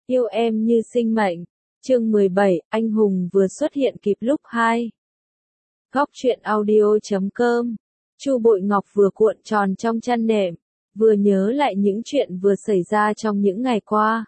Yêu em như sinh mệnh. Chương 17, anh hùng vừa xuất hiện kịp lúc 2. Góc truyện audio.com. Chu Bội Ngọc vừa cuộn tròn trong chăn nệm, vừa nhớ lại những chuyện vừa xảy ra trong những ngày qua.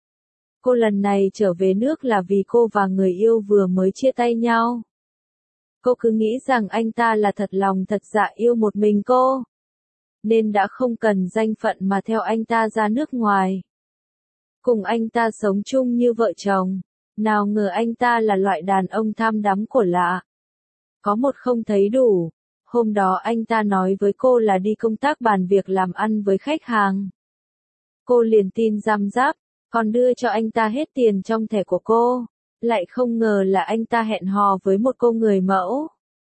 Cô lần này trở về nước là vì cô và người yêu vừa mới chia tay nhau. Cô cứ nghĩ rằng anh ta là thật lòng thật dạ yêu một mình cô, nên đã không cần danh phận mà theo anh ta ra nước ngoài, cùng anh ta sống chung như vợ chồng. Nào ngờ anh ta là loại đàn ông tham đắm của lạ. Có một không thấy đủ. Hôm đó anh ta nói với cô là đi công tác bàn việc làm ăn với khách hàng. Cô liền tin răm rắp, còn đưa cho anh ta hết tiền trong thẻ của cô. Lại không ngờ là anh ta hẹn hò với một cô người mẫu.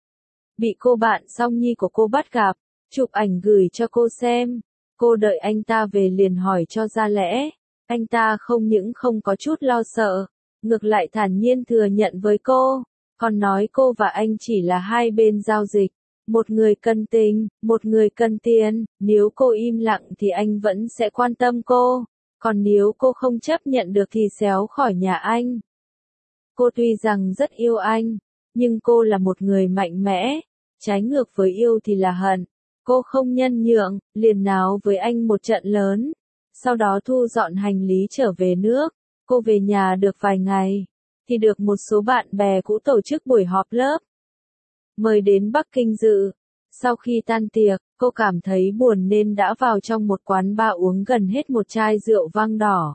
Bị cô bạn song nhi của cô bắt gặp, chụp ảnh gửi cho cô xem. Cô đợi anh ta về liền hỏi cho ra lẽ. Anh ta không những không có chút lo sợ, ngược lại thản nhiên thừa nhận với cô, còn nói cô và anh chỉ là hai bên giao dịch, một người cần tình, một người cần tiền, nếu cô im lặng thì anh vẫn sẽ quan tâm cô, còn nếu cô không chấp nhận được thì xéo khỏi nhà anh. Cô tuy rằng rất yêu anh, nhưng cô là một người mạnh mẽ, trái ngược với yêu thì là hận. Cô không nhân nhượng, liền náo với anh một trận lớn, sau đó thu dọn hành lý trở về nước. Cô về nhà được vài ngày, thì được một số bạn bè cũ tổ chức buổi họp lớp, mời đến Bắc Kinh dự. Sau khi tan tiệc, cô cảm thấy buồn nên đã vào trong một quán bar uống gần hết một chai rượu vang đỏ.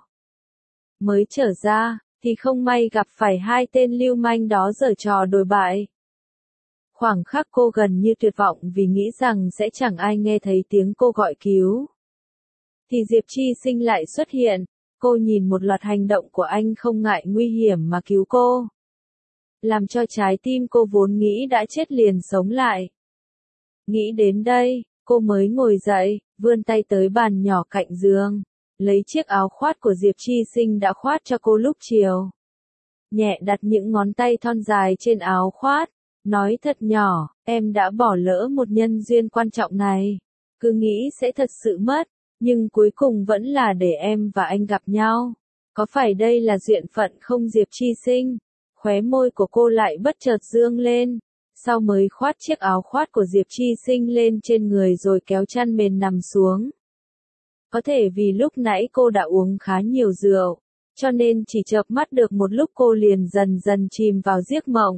Mới trở ra, thì không may gặp phải hai tên lưu manh đó giở trò đồi bại. Khoảng khắc cô gần như tuyệt vọng vì nghĩ rằng sẽ chẳng ai nghe thấy tiếng cô gọi cứu. Thì Diệp Chi Sinh lại xuất hiện. Cô nhìn một loạt hành động của anh không ngại nguy hiểm mà cứu cô, làm cho trái tim cô vốn nghĩ đã chết liền sống lại. Nghĩ đến đây, cô mới ngồi dậy, vươn tay tới bàn nhỏ cạnh giường, lấy chiếc áo khoác của Diệp Chi Sinh đã khoác cho cô lúc chiều. Nhẹ đặt những ngón tay thon dài trên áo khoác, nói thật nhỏ, em đã bỏ lỡ một nhân duyên quan trọng này. Cứ nghĩ sẽ thật sự mất, nhưng cuối cùng vẫn là để em và anh gặp nhau. Có phải đây là duyên phận không Diệp Chi Sinh? Khóe môi của cô lại bất chợt dương lên, sau mới khoác chiếc áo khoác của Diệp Chi Sinh lên trên người rồi kéo chăn mền nằm xuống. Có thể vì lúc nãy cô đã uống khá nhiều rượu, cho nên chỉ chợp mắt được một lúc cô liền dần dần chìm vào giấc mộng.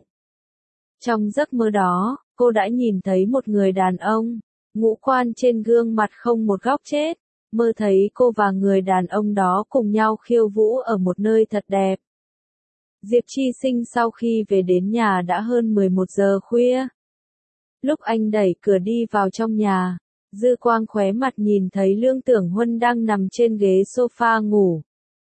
Trong giấc mơ đó, cô đã nhìn thấy một người đàn ông, ngũ quan trên gương mặt không một góc chết. Mơ thấy cô và người đàn ông đó cùng nhau khiêu vũ ở một nơi thật đẹp. Diệp Chi Sinh sau khi về đến nhà đã hơn 11 giờ khuya. Lúc anh đẩy cửa đi vào trong nhà, dư quang khóe mặt nhìn thấy Lương Tưởng Huân đang nằm trên ghế sofa ngủ.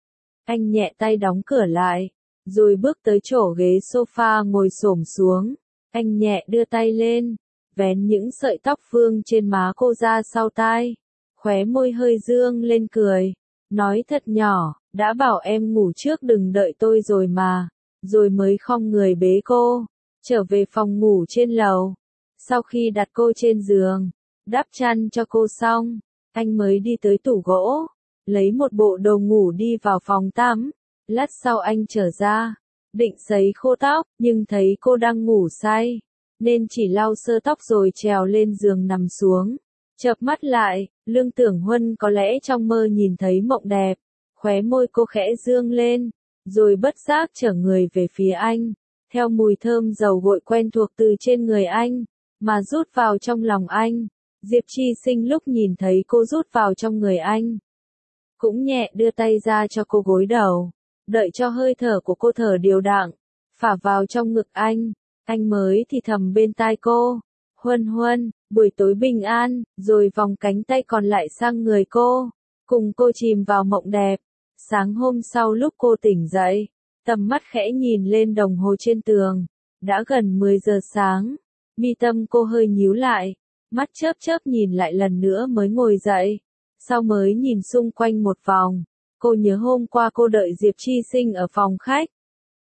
Anh nhẹ tay đóng cửa lại, rồi bước tới chỗ ghế sofa ngồi xổm xuống. Anh nhẹ đưa tay lên, vén những sợi tóc vương trên má cô ra sau tai. Khóe môi hơi dương lên cười, nói thật nhỏ, đã bảo em ngủ trước đừng đợi tôi rồi mà, rồi mới khom người bế cô, trở về phòng ngủ trên lầu. Sau khi đặt cô trên giường, đắp chăn cho cô xong, anh mới đi tới tủ gỗ, lấy một bộ đồ ngủ đi vào phòng tắm. Lát sau anh trở ra, định sấy khô tóc, nhưng thấy cô đang ngủ say, nên chỉ lau sơ tóc rồi trèo lên giường nằm xuống. Chợp mắt lại, Lương Tưởng Huân có lẽ trong mơ nhìn thấy mộng đẹp, khóe môi cô khẽ dương lên, rồi bất giác trở người về phía anh, theo mùi thơm dầu gội quen thuộc từ trên người anh, mà rút vào trong lòng anh. Diệp Chi Sinh lúc nhìn thấy cô rút vào trong người anh, cũng nhẹ đưa tay ra cho cô gối đầu, đợi cho hơi thở của cô thở đều đặn, phả vào trong ngực anh mới thì thầm bên tai cô. Huân Huân, buổi tối bình an, rồi vòng cánh tay còn lại sang người cô, cùng cô chìm vào mộng đẹp. Sáng hôm sau lúc cô tỉnh dậy, tầm mắt khẽ nhìn lên đồng hồ trên tường, đã gần 10 giờ sáng, mi tâm cô hơi nhíu lại, mắt chớp chớp nhìn lại lần nữa mới ngồi dậy, sau mới nhìn xung quanh một vòng, cô nhớ hôm qua cô đợi Diệp Chi Sinh ở phòng khách.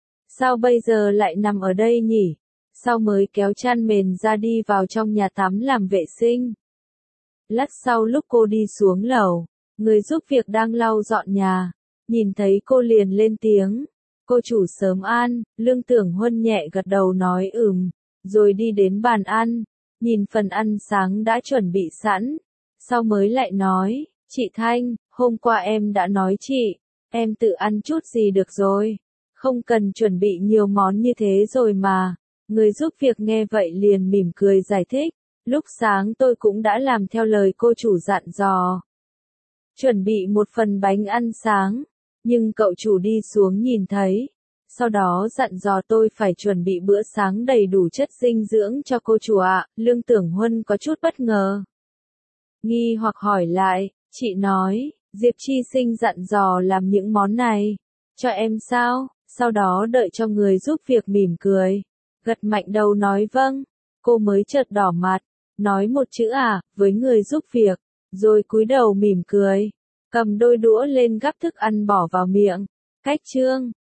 Sao bây giờ lại nằm ở đây nhỉ? Sau mới kéo chăn mền ra đi vào trong nhà tắm làm vệ sinh. Lát sau lúc cô đi xuống lầu, người giúp việc đang lau dọn nhà, Nhìn thấy cô liền lên tiếng. Cô chủ sớm an, Lương Tưởng Huân nhẹ gật đầu nói rồi đi đến bàn ăn, nhìn phần ăn sáng đã chuẩn bị sẵn, sau mới lại nói, chị Thanh, hôm qua em đã nói chị, em tự ăn chút gì được rồi, không cần chuẩn bị nhiều món như thế rồi mà. Người giúp việc nghe vậy liền mỉm cười giải thích, lúc sáng tôi cũng đã làm theo lời cô chủ dặn dò. Chuẩn bị một phần bánh ăn sáng, nhưng cậu chủ đi xuống nhìn thấy, sau đó dặn dò tôi phải chuẩn bị bữa sáng đầy đủ chất dinh dưỡng cho cô chủ ạ. Lương Tưởng Huân có chút bất ngờ. Nghi hoặc hỏi lại, chị nói, Diệp Chi Sinh dặn dò làm những món này, cho em sao? Sau đó đợi cho người giúp việc mỉm cười, gật mạnh đầu nói vâng, cô mới chợt đỏ mặt, nói một chữ với người giúp việc, rồi cúi đầu mỉm cười, cầm đôi đũa lên gắp thức ăn bỏ vào miệng. Cách chương